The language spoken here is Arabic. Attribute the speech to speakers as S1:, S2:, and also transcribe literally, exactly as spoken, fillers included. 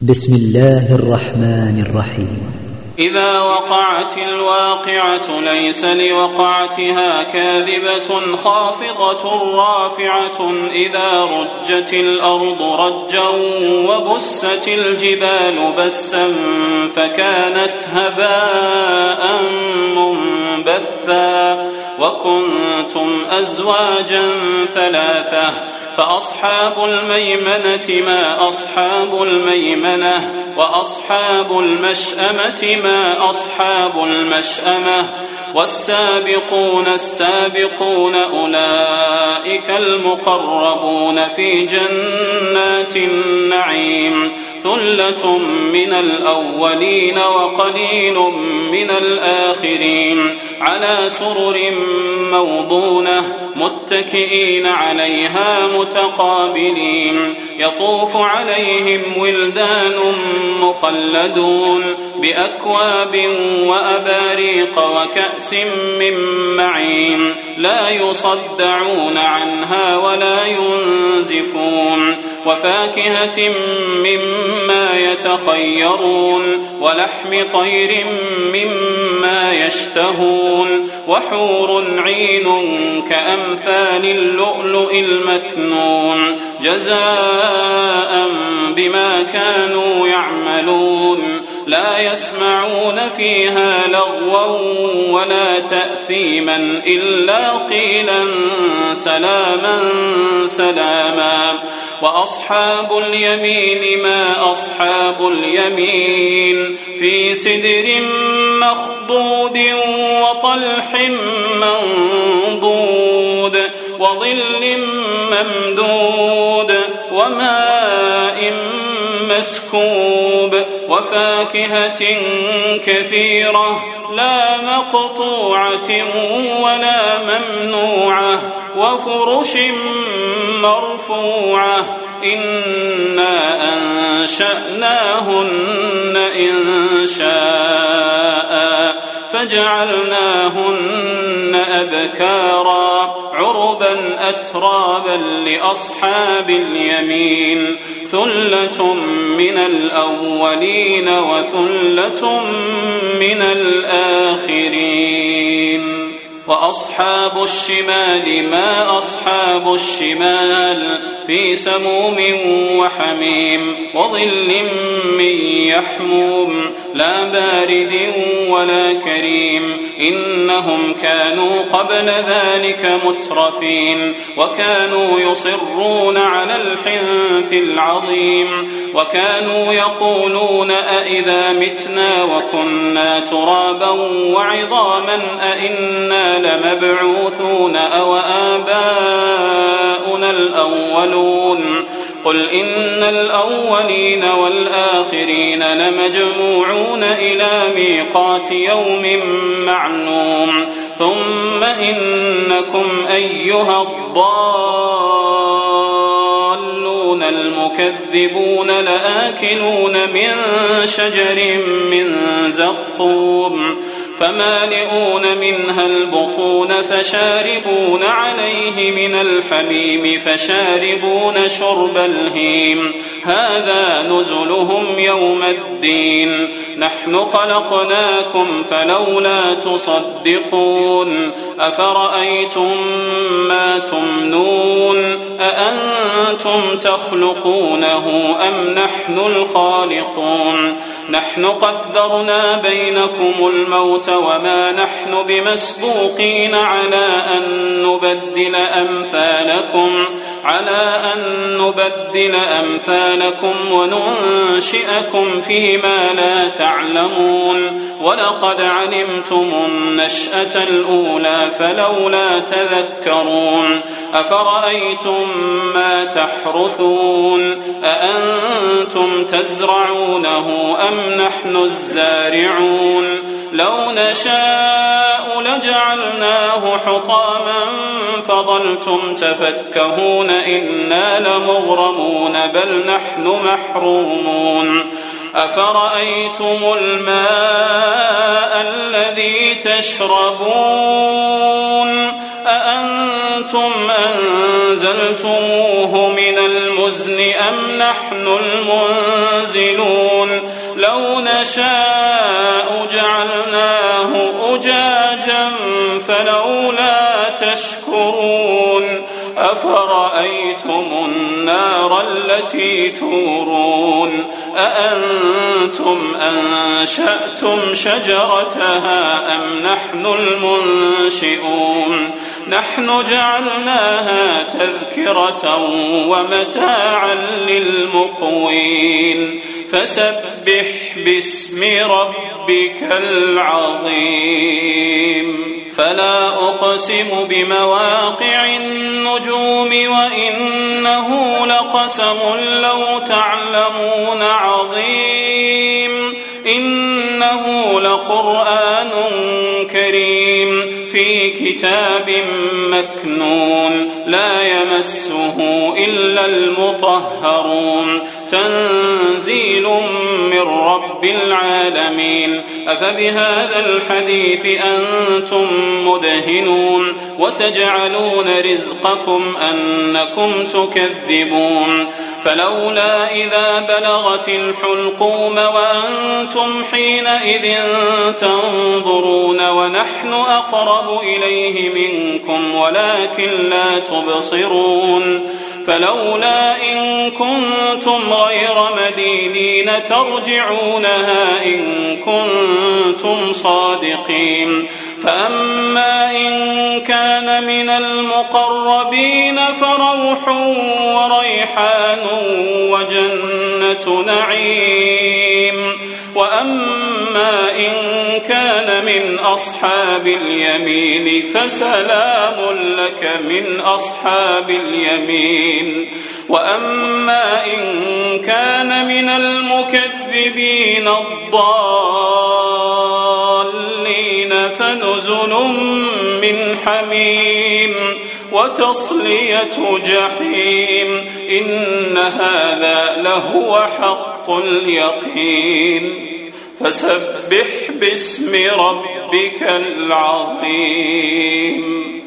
S1: بسم الله الرحمن الرحيم.
S2: إذا وقعت الواقعة ليس لوقعتها كاذبة خافضة رافعة إذا رجت الأرض رجا وبست الجبال بسا فكانت هباء منبثا وكنتم أزواجا ثلاثة فأصحاب الميمنة ما أصحاب الميمنة وأصحاب المشأمة ما أصحاب المشأمة والسابقون السابقون أولئك المقربون في جنات النعيم ثلة من الأولين وقليل من الآخرين على سرر موضونة متكئين عليها متقابلين يطوف عليهم ولدان مخلدون بأكواب وأباريق وكأس من معين لا يصدعون عنها ولا ينزفون وفاكهة مما يتخيرون ولحم طير مما يشتهون وحور عين كأمثال اللؤلؤ المكنون جزاء بما كانوا يعملون لا يسمعون فيها لغوا ولا تأثيما إلا قيلا سلاما سلاما وأصحاب اليمين ما أصحاب اليمين في سدر مخضود وطلح منضود وظل ممدود وماء مسكوب وفاكهة كثيرة لا مقطوعة ولا ممنوعة وفرش مرفوعة إنا أنشأناهن إن شاء فجعلناهن أبكارا عربا أترابا لأصحاب اليمين ثلة من الأولين وثلة من الآخرين وأصحاب الشمال ما أصحاب الشمال في سموم وحميم وظل من يحموم لا بارد ولا كريم إنهم كانوا قبل ذلك مترفين وكانوا يصرون على الحنث العظيم وكانوا يقولون أئذا متنا وكنا ترابا وعظاما أئنا لمبعوثون أو آباؤنا الأولون قل إن الأولين والآخرين لمجموعون إلى ميقات يوم معلوم ثم إنكم أيها الضالون المكذبون لآكلون من شجر من زقوم فمالئون منها البطون فشاربون عليه من الحميم فشاربون شرب الهيم هذا نزلهم يوم الدين نحن خلقناكم فلولا تصدقون أفرأيتم ما تمنون أأنتم تخلقونه أم نحن الخالقون نحن قدرنا بينكم الموت وما نحن بمسبوقين على أن نبدل أمثالكم على أن نبدل أمثالكم وننشئكم فيما لا تعلمون ولقد علمتم النشأة الأولى فلولا تذكرون أفرأيتم ما تحرثون أأنتم تزرعونه أم نحن الزارعون لو نشاء لجعلناه حطاما فظلتم تفكهون إنا لمغرمون بل نحن محرومون أفرأيتم الماء الذي تشربون أأنتم أنزلتموه من الماء بالحزن أم نحن المنزلون لو نشاء جعلناه أجاجا فلولا تشكرون أفرأيتم النار التي تورون أأنتم أنشأتم شجرتها أم نحن المنشئون نحن جعلناها تذكرة ومتاعا للمقوين فسبح باسم ربك العظيم فلا أقسم بمواقع النجوم وإنه لقسم لو تعلمون عظيم إنه لقرآن كريم في كتاب مكنون لا يمسه إلا المطهرون تنزيل من رب العالمين أفبهذا الحديث أنتم مدهنون وتجعلون رزقكم أنكم تكذبون فلولا إذا بلغت الحلقوم وأنتم حينئذ تنظرون ونحن أقرب إليه منكم ولكن لا تبصرون فلولا إن كنتم غير مدينين ترجعونها إن كنتم صادقين فأما إن كان من المقربين فروح وريحان وجنة نعيم وأما إن كان من أصحاب اليمين فسلام لك من أصحاب اليمين وأما إن كان من المكذبين الضالين فنزل من حميم وتصلية جحيم إن هذا لهو حق اليقين فسبح باسم ربك العظيم